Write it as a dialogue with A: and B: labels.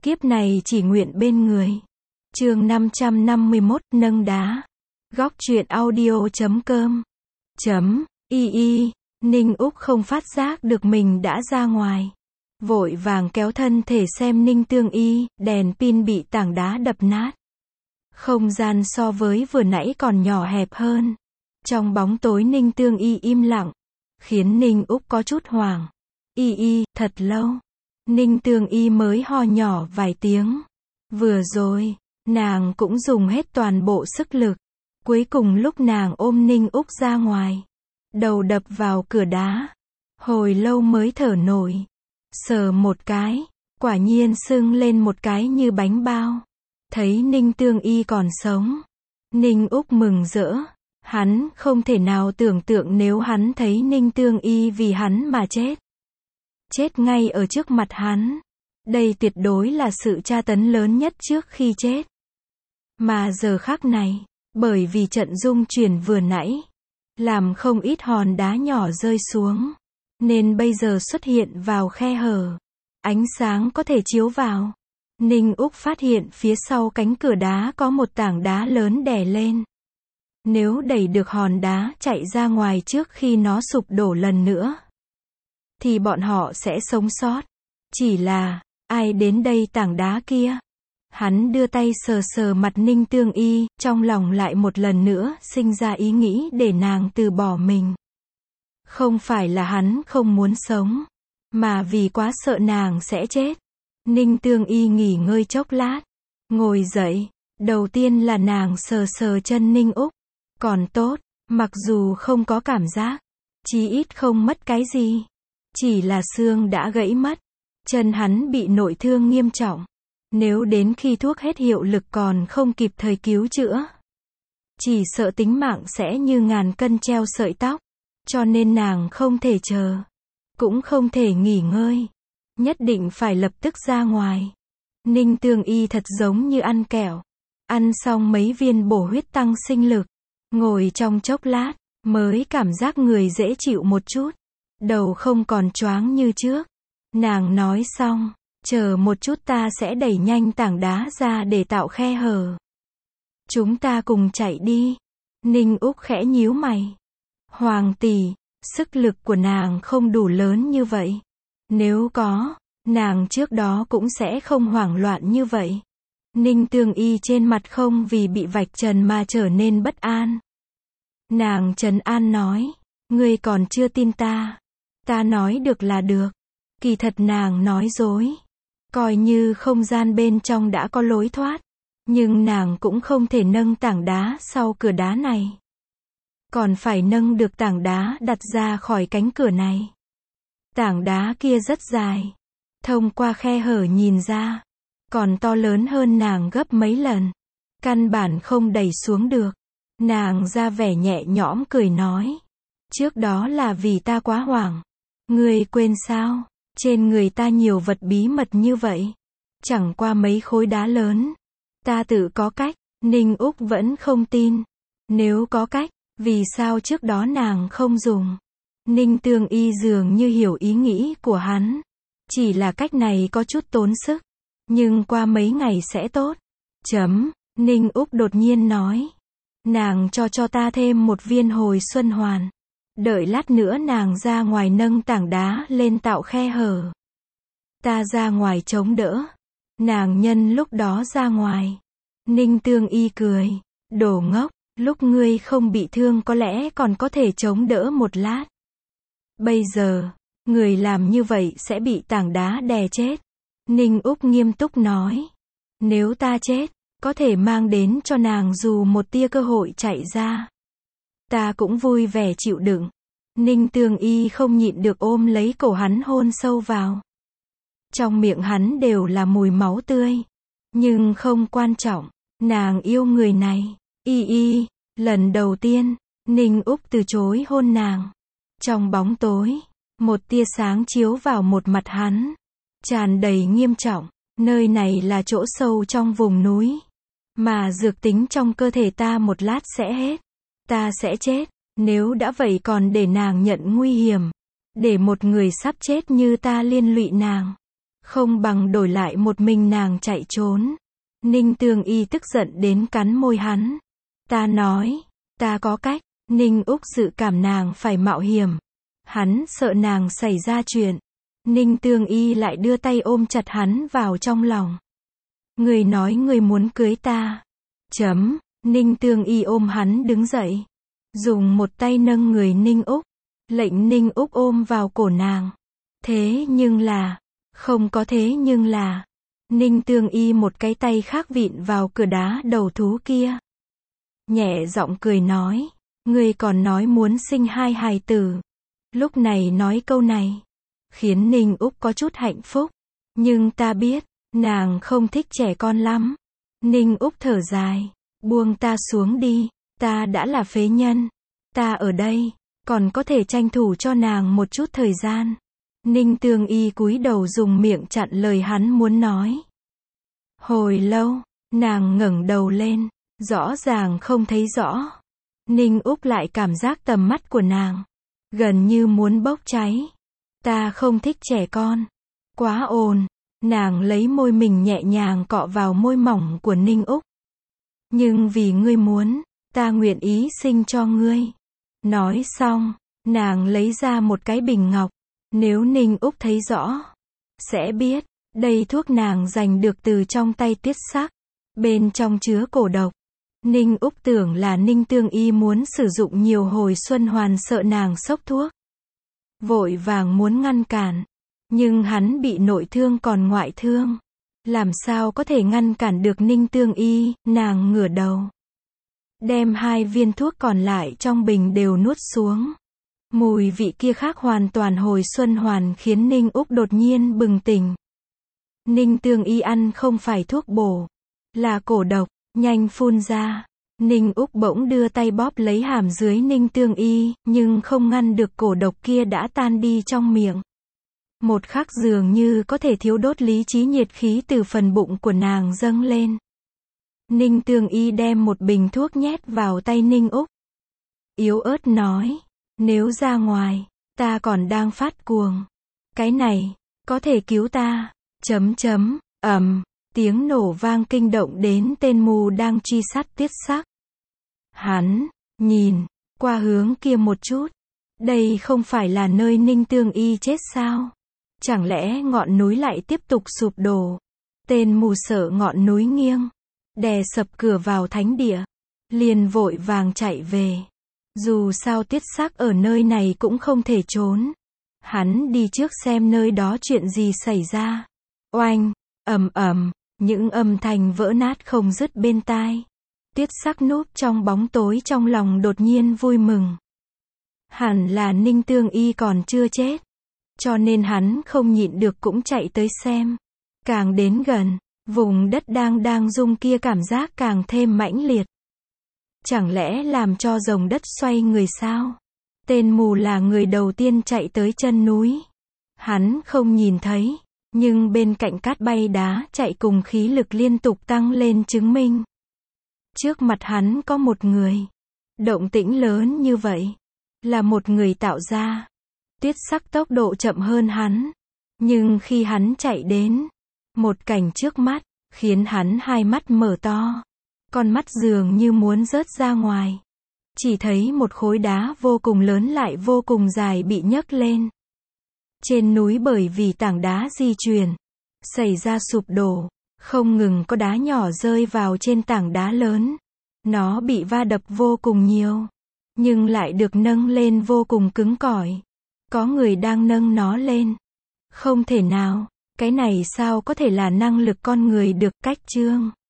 A: Kiếp này chỉ nguyện bên người. Chương 551, nâng đá. Góc truyện audio.com. Ninh Úc không phát giác được mình đã ra ngoài. Vội vàng kéo thân thể xem Ninh Tương Y, đèn pin bị tảng đá đập nát. Không gian so với vừa nãy còn nhỏ hẹp hơn. Trong bóng tối Ninh Tương Y im lặng, khiến Ninh Úc có chút hoảng. Thật lâu. Ninh Tương Y mới ho nhỏ vài tiếng. Vừa rồi, nàng cũng dùng hết toàn bộ sức lực. Cuối cùng lúc nàng ôm Ninh Úc ra ngoài, đầu đập vào cửa đá. Hồi lâu mới thở nổi. Sờ một cái, quả nhiên sưng lên một cái như bánh bao. Thấy Ninh Tương Y còn sống, Ninh Úc mừng rỡ. Hắn không thể nào tưởng tượng nếu hắn thấy Ninh Tương Y vì hắn mà chết. Chết ngay ở trước mặt hắn. Đây tuyệt đối là sự tra tấn lớn nhất trước khi chết. Mà giờ khắc này, bởi vì trận rung chuyển vừa nãy, làm không ít hòn đá nhỏ rơi xuống, nên bây giờ xuất hiện vào khe hở. Ánh sáng có thể chiếu vào. Ninh Úc phát hiện phía sau cánh cửa đá có một tảng đá lớn đè lên. Nếu đẩy được hòn đá chạy ra ngoài trước khi nó sụp đổ lần nữa, thì bọn họ sẽ sống sót. Chỉ là, ai đến đây tảng đá kia? Hắn đưa tay sờ sờ mặt Ninh Tương Y, trong lòng lại một lần nữa sinh ra ý nghĩ để nàng từ bỏ mình. Không phải là hắn không muốn sống, mà vì quá sợ nàng sẽ chết. Ninh Tương Y nghỉ ngơi chốc lát, ngồi dậy. Đầu tiên là nàng sờ sờ chân Ninh Úc. Còn tốt, mặc dù không có cảm giác, chí ít không mất cái gì. Chỉ là xương đã gãy mất. Chân hắn bị nội thương nghiêm trọng. Nếu đến khi thuốc hết hiệu lực còn không kịp thời cứu chữa, chỉ sợ tính mạng sẽ như ngàn cân treo sợi tóc. Cho nên nàng không thể chờ, cũng không thể nghỉ ngơi. Nhất định phải lập tức ra ngoài. Ninh Tương Y thật giống như ăn kẹo. Ăn xong mấy viên bổ huyết tăng sinh lực. Ngồi trong chốc lát, mới cảm giác người dễ chịu một chút. Đầu không còn choáng như trước. Nàng nói xong, chờ một chút ta sẽ đẩy nhanh tảng đá ra để tạo khe hở. Chúng ta cùng chạy đi. Ninh Úc khẽ nhíu mày. Hoàng tỷ, sức lực của nàng không đủ lớn như vậy. Nếu có, nàng trước đó cũng sẽ không hoảng loạn như vậy. Ninh Tương Y trên mặt không vì bị vạch trần mà trở nên bất an. Nàng trấn an nói, ngươi còn chưa tin ta. Ta nói được là được. Kỳ thật nàng nói dối. Coi như không gian bên trong đã có lối thoát, nhưng nàng cũng không thể nâng tảng đá sau cửa đá này. Còn phải nâng được tảng đá đặt ra khỏi cánh cửa này. Tảng đá kia rất dài. Thông qua khe hở nhìn ra, còn to lớn hơn nàng gấp mấy lần. Căn bản không đẩy xuống được. Nàng ra vẻ nhẹ nhõm cười nói. Trước đó là vì ta quá hoảng. Ngươi quên sao? Trên người ta nhiều vật bí mật như vậy. Chẳng qua mấy khối đá lớn. Ta tự có cách. Ninh Úc vẫn không tin. Nếu có cách, vì sao trước đó nàng không dùng? Ninh Tương Y dường như hiểu ý nghĩ của hắn. Chỉ là cách này có chút tốn sức. Nhưng qua mấy ngày sẽ tốt. Ninh Úc đột nhiên nói. Nàng cho ta thêm một viên hồi xuân hoàn. Đợi lát nữa nàng ra ngoài nâng tảng đá lên tạo khe hở. Ta ra ngoài chống đỡ. Nàng nhân lúc đó ra ngoài. Ninh Tương Y cười. Đồ ngốc, lúc ngươi không bị thương có lẽ còn có thể chống đỡ một lát. Bây giờ, người làm như vậy sẽ bị tảng đá đè chết. Ninh Úc nghiêm túc nói. Nếu ta chết, có thể mang đến cho nàng dù một tia cơ hội chạy ra. Ta cũng vui vẻ chịu đựng. Ninh Tương Y không nhịn được ôm lấy cổ hắn hôn sâu vào. Trong miệng hắn đều là mùi máu tươi. Nhưng không quan trọng, nàng yêu người này. Lần đầu tiên, Ninh Úc từ chối hôn nàng. Trong bóng tối, một tia sáng chiếu vào một mặt hắn. Tràn đầy nghiêm trọng. Nơi này là chỗ sâu trong vùng núi. Mà dược tính trong cơ thể ta một lát sẽ hết. Ta sẽ chết. Nếu đã vậy còn để nàng nhận nguy hiểm. Để một người sắp chết như ta liên lụy nàng. Không bằng đổi lại một mình nàng chạy trốn. Ninh Tương Y tức giận đến cắn môi hắn. Ta nói, ta có cách. Ninh Úc dự cảm nàng phải mạo hiểm. Hắn sợ nàng xảy ra chuyện. Ninh Tương Y lại đưa tay ôm chặt hắn vào trong lòng. Người nói người muốn cưới ta. Ninh Tương Y ôm hắn đứng dậy. Dùng một tay nâng người Ninh Úc. Lệnh Ninh Úc ôm vào cổ nàng. Thế nhưng là, không có thế nhưng là. Ninh Tương Y một cái tay khác vịn vào cửa đá đầu thú kia. Nhẹ giọng cười nói. Ngươi còn nói muốn sinh 2 hài tử. Lúc này nói câu này. Khiến Ninh Úc có chút hạnh phúc. Nhưng ta biết, nàng không thích trẻ con lắm. Ninh Úc thở dài. Buông ta xuống đi. Ta đã là phế nhân. Ta ở đây. Còn có thể tranh thủ cho nàng một chút thời gian. Ninh Tương Y cúi đầu dùng miệng chặn lời hắn muốn nói. Hồi lâu, nàng ngẩng đầu lên. Rõ ràng không thấy rõ. Ninh Úc lại cảm giác tầm mắt của nàng. Gần như muốn bốc cháy. Ta không thích trẻ con. Quá ồn. Nàng lấy môi mình nhẹ nhàng cọ vào môi mỏng của Ninh Úc. Nhưng vì ngươi muốn, ta nguyện ý sinh cho ngươi. Nói xong, nàng lấy ra một cái bình ngọc. Nếu Ninh Úc thấy rõ, sẽ biết, đây thuốc nàng giành được từ trong tay Tuyết Sắc. Bên trong chứa cổ độc. Ninh Úc tưởng là Ninh Tương Y muốn sử dụng nhiều hồi xuân hoàn sợ nàng sốc thuốc. Vội vàng muốn ngăn cản. Nhưng hắn bị nội thương còn ngoại thương. Làm sao có thể ngăn cản được Ninh Tương Y, nàng ngửa đầu. Đem 2 viên thuốc còn lại trong bình đều nuốt xuống. Mùi vị kia khác hoàn toàn hồi xuân hoàn khiến Ninh Úc đột nhiên bừng tỉnh. Ninh Tương Y ăn không phải thuốc bổ. Là cổ độc, nhanh phun ra. Ninh Úc bỗng đưa tay bóp lấy hàm dưới Ninh Tương Y, nhưng không ngăn được cổ độc kia đã tan đi trong miệng. Một khắc dường như có thể thiếu đốt lý trí nhiệt khí từ phần bụng của nàng dâng lên. Ninh Tương Y đem một bình thuốc nhét vào tay Ninh Úc. Yếu ớt nói, nếu ra ngoài, ta còn đang phát cuồng. Cái này, có thể cứu ta. Tiếng nổ vang kinh động đến tên mù đang truy sát Tuyết Sắc. Hắn, nhìn, qua hướng kia một chút. Đây không phải là nơi Ninh Tương Y chết sao? Chẳng lẽ ngọn núi lại tiếp tục sụp đổ? Tên mù sợ ngọn núi nghiêng. Đè sập cửa vào thánh địa. Liền vội vàng chạy về. Dù sao Tuyết Sắc ở nơi này cũng không thể trốn. Hắn đi trước xem nơi đó chuyện gì xảy ra. Oanh, những âm thanh vỡ nát không dứt bên tai. Tuyết Sắc núp trong bóng tối trong lòng đột nhiên vui mừng. Hẳn là Ninh Tương Y còn chưa chết. Cho nên hắn không nhịn được cũng chạy tới xem. Càng đến gần, vùng đất đang rung kia cảm giác càng thêm mãnh liệt. Chẳng lẽ làm cho rồng đất xoay người sao? Tên mù là người đầu tiên chạy tới chân núi. Hắn không nhìn thấy, nhưng bên cạnh cát bay đá chạy cùng khí lực liên tục tăng lên chứng minh. Trước mặt hắn có một người. Động tĩnh lớn như vậy. Là một người tạo ra. Tuyết Sắc tốc độ chậm hơn hắn. Nhưng khi hắn chạy đến, một cảnh trước mắt, khiến hắn hai mắt mở to. Con mắt dường như muốn rớt ra ngoài. Chỉ thấy một khối đá vô cùng lớn lại vô cùng dài bị nhấc lên. Trên núi bởi vì tảng đá di chuyển, xảy ra sụp đổ, không ngừng có đá nhỏ rơi vào trên tảng đá lớn. Nó bị va đập vô cùng nhiều, nhưng lại được nâng lên vô cùng cứng cỏi. Có người đang nâng nó lên. Không thể nào, cái này sao có thể là năng lực con người được. Cách chương